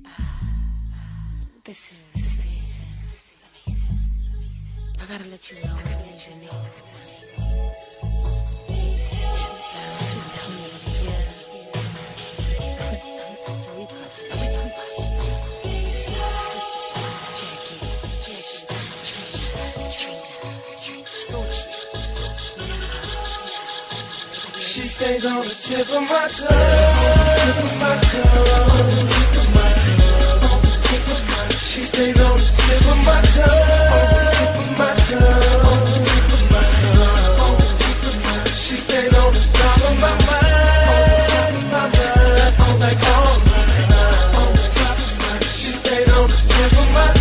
This is amazing. I gotta let you know what is your name. It's 2020, yeah. We She stays on the tip of my tongue. She stays on the tip of my tongue. She stays on the top of my mind. Like all night. She stays on the tip of my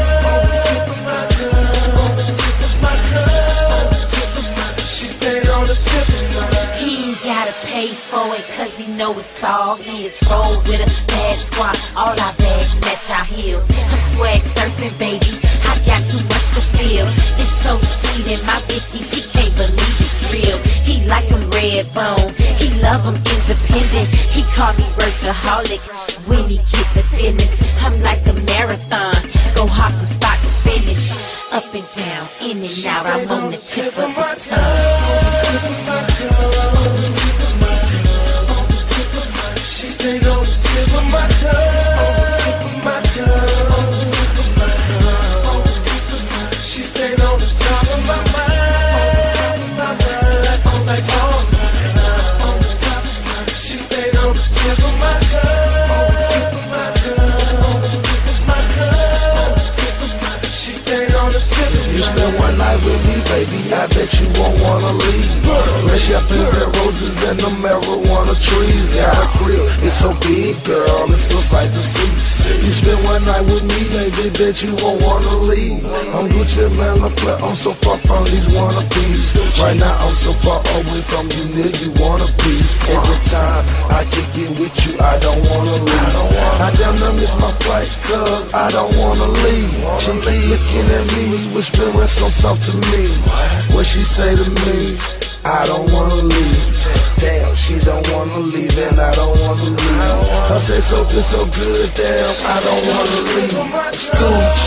tongue. She stays on the tip of my tongue. He ain't gotta pay for it, cause he know it's all his. Roll with a bad squad, all our bags match our heels. I'm swag surfing, baby, I got too much to feel. It's so sweet in my 50s, he can't believe it's real. He like them red bone, he love them independent. He call me workaholic when he get the business. I'm like a marathon, go hard from start to finish. Up and down, in and out, I'm on the tip of his tongue. She stays on the tip of my tongue. She stays on the top of my mind. Like all night. She stays on the tip of my tongue. She stays on the tip of my tongue. You spend one night with me, baby, I bet you won't wanna leave. Red champagnes and roses and the marijuana trees. Got a crib, it's so big, girl, it's a sight to see. You spend one night with me, baby, bet you won't wanna leave. I'm Gucci, man, I'm so far from these wannabes. Right now I'm so far away from you, nigga, you wanna be. Every time I kick it with you, I don't wanna leave. I damn near miss my flight, cause I don't wanna leave. She keep looking at me, whispering some stuff to me. What she say to me, I don't wanna leave. Damn, she don't wanna leave and I don't wanna leave. I say something so good, damn, I don't wanna leave. Scooch.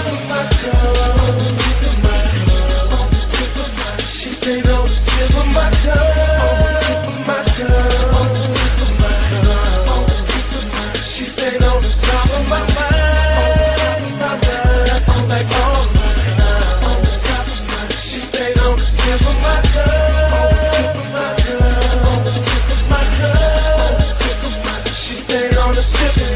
She stays on the tip of my tongue. She stays on the top of my mind. Like all night. She stays on the tip of my tongue. She stays on the tip of my tongue.